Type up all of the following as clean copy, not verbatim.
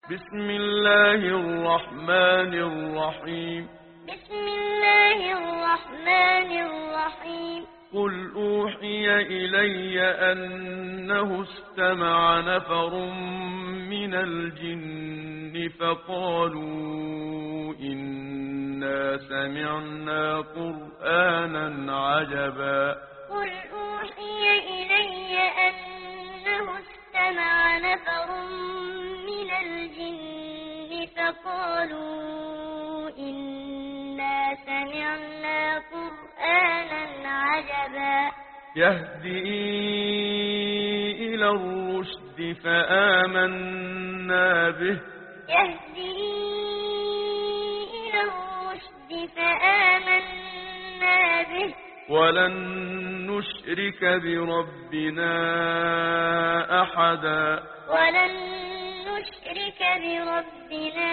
بسم الله الرحمن الرحيم. بسم الله الرحمن الرحيم. قل أوحي إلي أنه استمع نفر من الجن فقالوا إنا سمعنا قرآنا عجبا. قل أوحي إلي أنه استمع نفر من الجن فقالوا إنا سمعنا قرآنا عجبا يهدي إلى الرشد فآمنا به. يهدي إلى الرشد فآمنا به ولن نشرك بربنا أحدا. ولن نشرك بربنا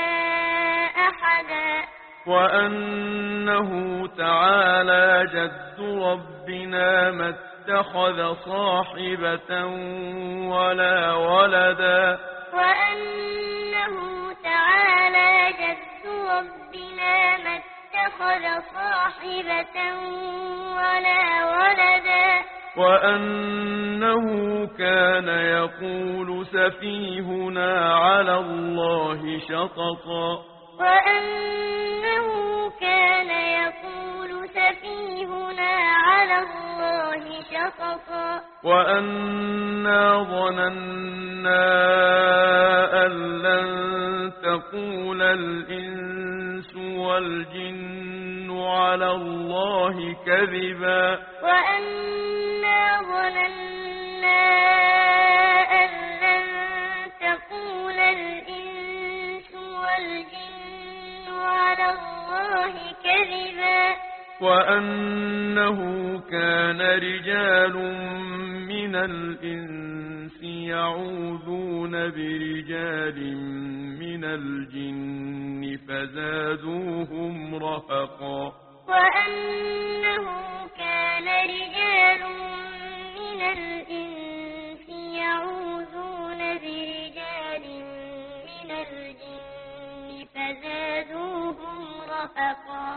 أحدا وأنه تعالى جد ربنا ما اتخذ صاحبة ولا ولدا. وأنه تعالى جد ربنا ما اتخذ صاحبة ولا ولدا. وأنه كان يقول سفيهنا على الله شططا. وأنه كان يقول سفيهنا على الله شططا. وأنا ظننا أن لن تقول الإنس والجن على الله كذبا. وأنا ظننا أن لن تقول الإنس والجن على الله كذبا. وأنه كان رجال من الإنس يعوذون برجال من الجن فزادوهم رهقا. وأنه كان رجال من الإنس يعوذون برجال من الجن فزادوهم رهقا.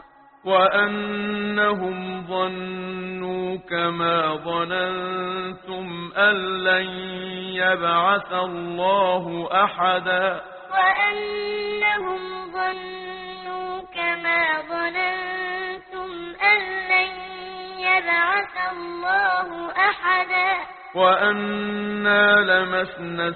وأنهم ظنوا كما ظننتم أن لن يبعث الله أحدا. وأنهم ظنوا كما ظننتم أن لن يبعث الله أحدا. وأنا لمسنا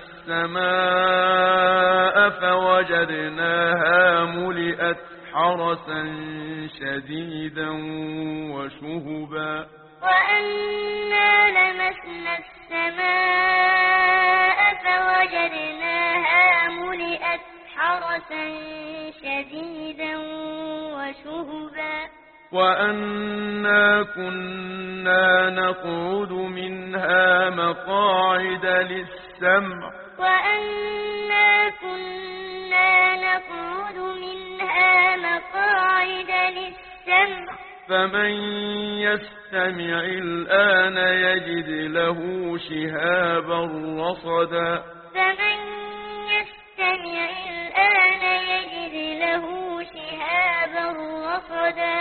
السماء فوجدناها ملئت حرسا شديدا وشهبا. وأنا لمسنا السماء فوجدناها ملئت حرسا شديدا وشهبا. وأنا كنا نقعد منها مقاعد للسمع. وأنا كنا نقعد منها مقاعد للسمع. فمن يستمع الآن يجد له شهابا رصدا. فمن يستمع الآن يجد له شهابا رصدا.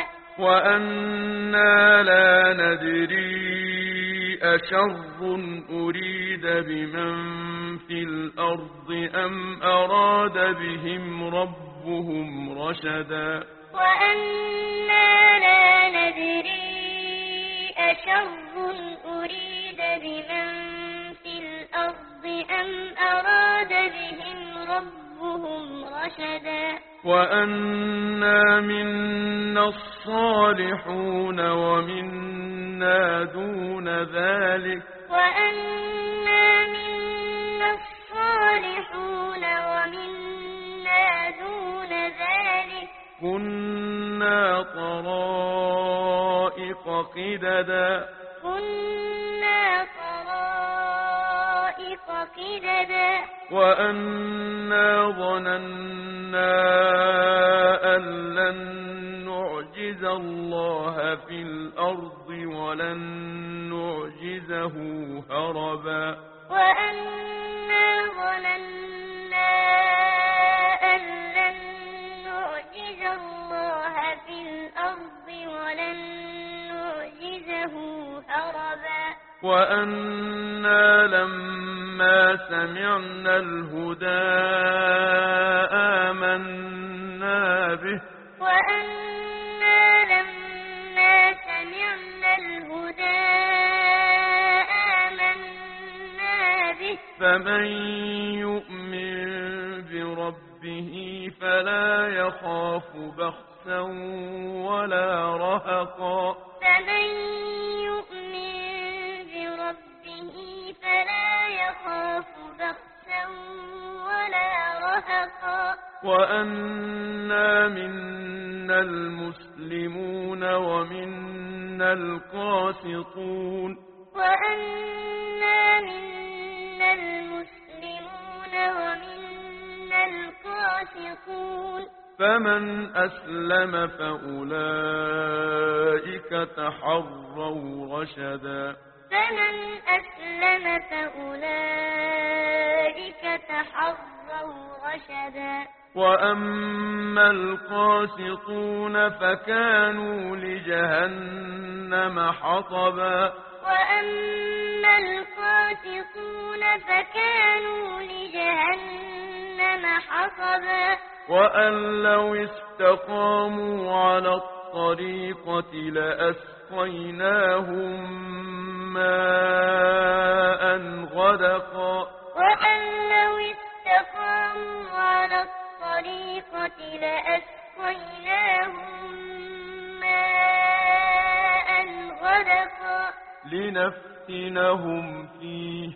وأنا لا ندري أشر أريد بمن في الأرض أم أراد بهم ربهم رشدا. وأنا لا ندري أشر أريد بمن في الأرض أم أراد بهم ربهم رشدا. وأنا منا الصالحون ومنا دون ذلك. وأنا منا الصالحون ومنا دون ذلك. كنا طرائق قددا. كنا طرائق قددا. وأنا ظننا أن لن نعجز الله في الأرض ولن نعجزه هربا. وأنا ظننا وأنا لما سمعنا الهدى آمنا به وأنا لما سمعنا الهدى آمنا به فمن يؤمن بربه فلا يخاف بخسا ولا رهقا فمن يؤمن بربه فلا يخاف بخسا ولا رهقا وأنا منا المسلمون ومنا القاسطون وأنا منا المسلمون ومنا القاسطون فمن أسلم فأولئك تحروا رشدا فمن أسلم فأولئك تحروا رشدا وأما القاسطون فكانوا لجهنم حطبا وأما القاسطون فكانوا لجهنم حطبا وأن لو استقاموا على الطريقة لأسقيناهم ماء غدقا وأن لو استقاموا على الطريقة لأسقيناهم ماء غدقا لنفتنهم فيه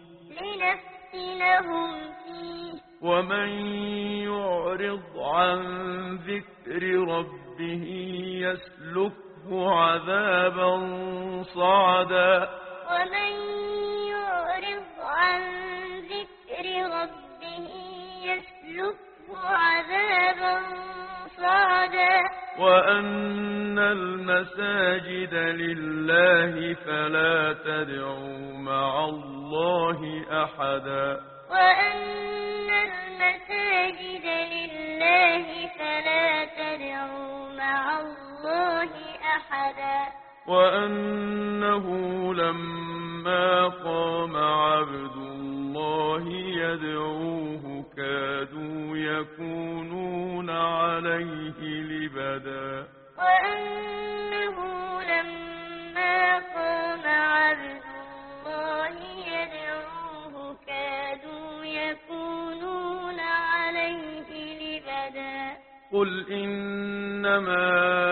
ومن يعرض عن ذكر ربه يسلكه عذابا صعدا ومن يعرض عن ذكر ربه يسلكه عذابا صعدا وأن المساجد لله فلا تدعوا مع الله أحدا وأن المساجد لله فلا تدعوا مع الله أحدا وأنه لما قام عبد الله يدعوه كادوا يكونون عليه لبدا وأنه لما قام عبد الله يدعوه كادوا يكونون عليه لبدا قل إنما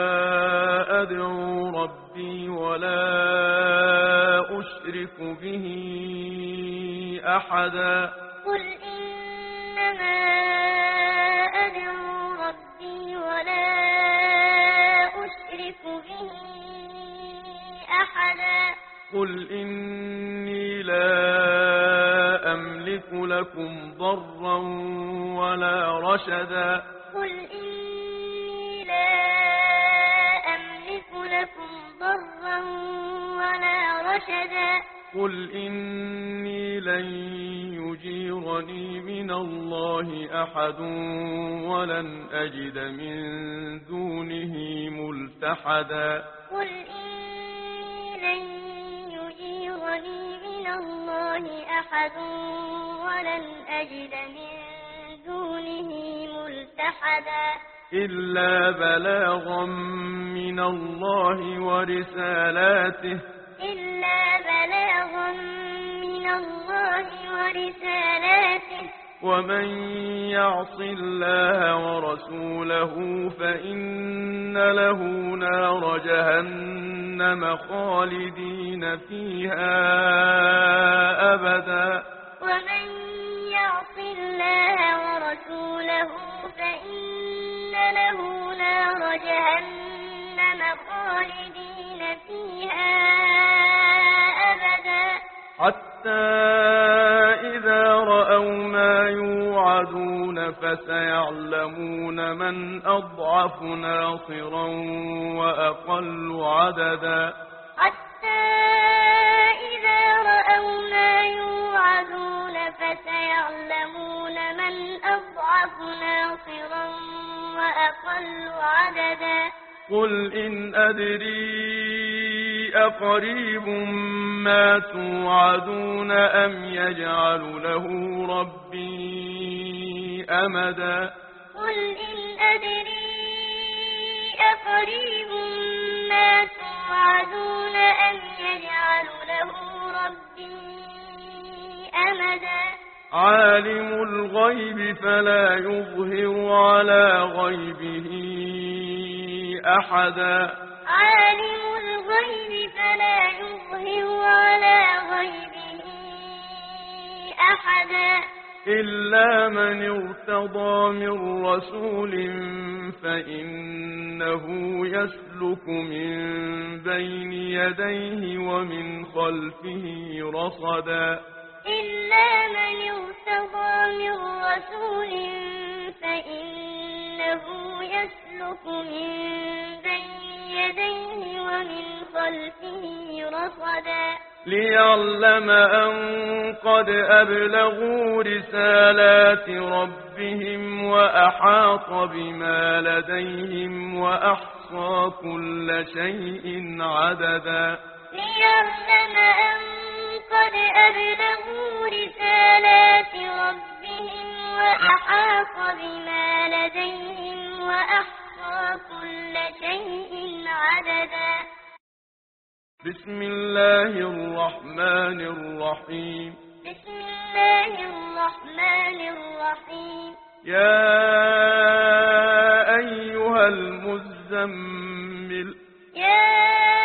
أدعو ربي ولا أشرك به أحدا قل إنما أدعو ربي ولا أشرك به أحدا قل إني لا أملك لكم ضرا ولا رشدا قل إني لا أملك لكم ضرا ولا رشدا قل إني لن يجيرني من الله أحد ولن أجد من دونه ملتحدا قل إني لن يجيرني من الله أحد ولن أجد من دونه ملتحدا إلا بلاغا من الله ورسالاته ومن يعص الله ورسوله فإن له نار جهنم خالدين فيها أبدا ومن يعص الله ورسوله فإن له نار جهنم خالدين فيها أبدا حتى إذا رأوا ما يوعدون فسيعلمون من أضعف ناصرا وأقل عددا حتى إذا رأوا ما يوعدون فسيعلمون من أضعف ناصرا وأقل عددا قل إن أدري أقريب ما توعدون أم يجعل له ربي أمدا قل إن أدري أقريب ما توعدون أم يجعل له ربي أمدا عالم الغيب فلا يظهر على غيبه أحدا عالم الغيب فلا يظهر على غيبه أحدا إلا من ارتضى من رسول فإنه يسلك من بين يديه ومن خلفه رصدا إلا من ارتضى من رسول فإنه يسلك من بين يديه ومن خلفه رصدا ليعلم أن قد أبلغوا رسالات ربهم وأحاط بما لديهم وأحصى كل شيء عددا ليعلم أن قد أبلغوا رسالات ربهم وأحاط بما لديهم وأحصى كل شيء عددا بسم الله الرحمن الرحيم بسم الله الرحمن الرحيم يا أيها المزمل يا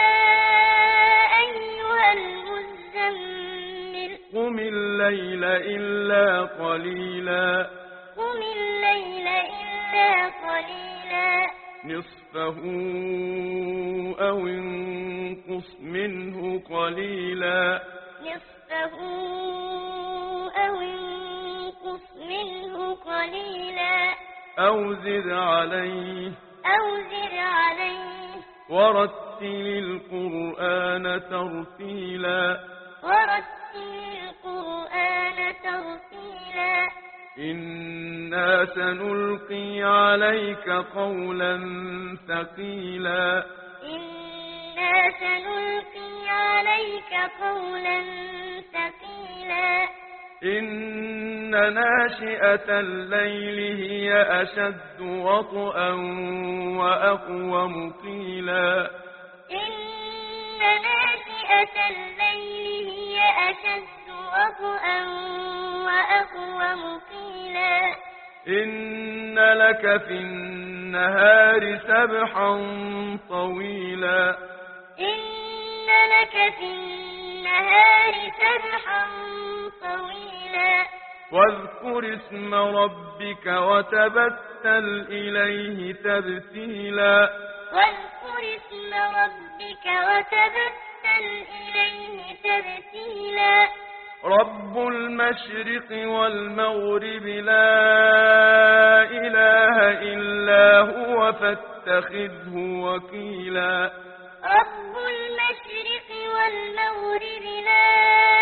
أيها المزمل قم الليل إلا قليلا قم الليل إلا قليلا نصفه أو انقص منه قليلا نصفه أو انقص منه قليلا أو زد عليه ورتل القرآن ترتيلا ورتل القرآن ترتيلا إنا سنلقي عليك قولا ثقيلا إنا سنلقي عليك قولا ثقيلا إن ناشئة الليل هي أشد وطئا وأقوم قيلا إن ناشئة الليل هي أشد وطئا وأقوم قيلا إن لك في النهار سبحا طويلا إن لك في النهار سبحا طويلا واذكر اسم ربك وتبتل إليه تبتيلا واذكر اسم ربك وتبتل إليه تبتيلا رب المشرق والمغرب لا إله إلا هو فاتخذه وكيلا رب المشرق والمغرب لا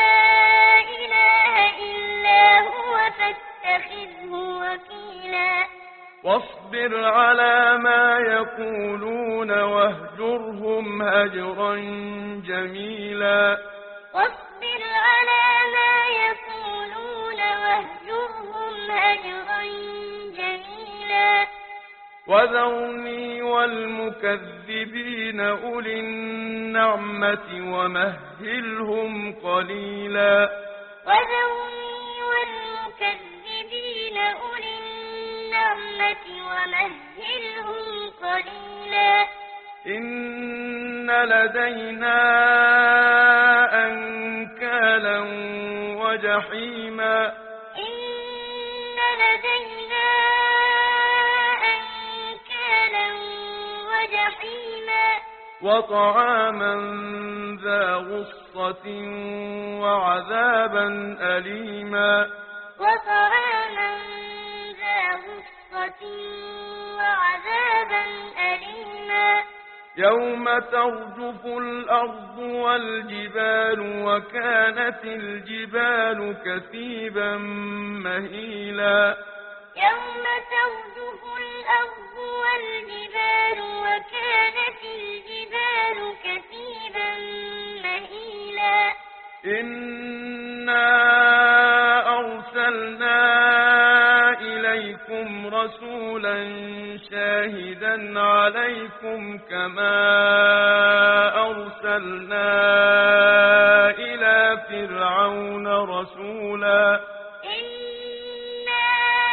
إله إلا هو فاتخذه وكيلا واصبر على ما يقولون واهجرهم هجرا جميلا واصبر على ما يقولون واهجرهم هجرا جميلا وذرني والمكذبين أولي النعمة ومهلهم قليلا وذرني والمكذبين أولي النعمة ومهلهم قليلا إن لدينا أنكالا وجحيما إن لدينا أنكالا وجحيما وطعاما ذا غصة وعذابا أليما وطعاما ذا غصة وعذابا أليما يوم ترجف الأرض والجبال وكانت الجبال كثيبا مهيلا يوم ترجف الأرض والجبال وكانت الجبال كثيبا عليكم رسولا شاهدا عليكم كما أرسلنا إلى فرعون رسولا إنا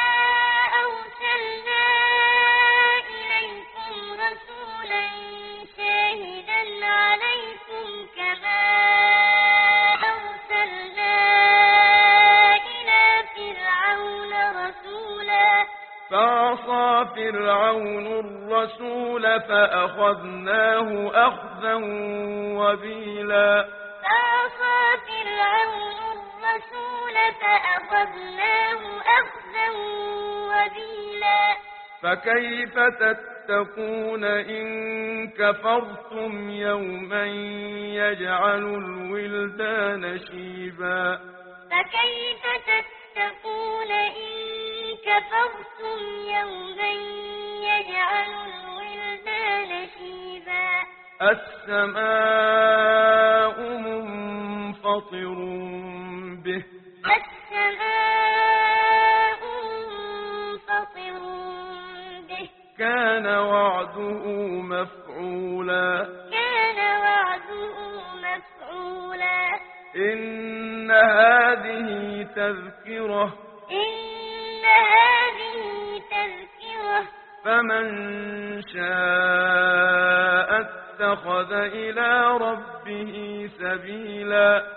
أرسلنا إليكم رسولا شاهدا عليكم كما أرسلنا إلى فرعون رسولا فعصى فرعون الرسول فأخذناه أخذا وبيلا فعصى فرعون الرسول فأخذناه أخذا وبيلا فكيف تتقون إن كفرتم يوما يجعل الولدان شيبا فكيف تتقون إن كفرتم يوما يجعل الولدان شيبا السماء منفطر به السماء منفطر به كان وعده مفعولا كان وعده مفعولا إن هذه تذكرة إن هذه تذكرة فمن شاء اتخذ إلى ربه سبيلا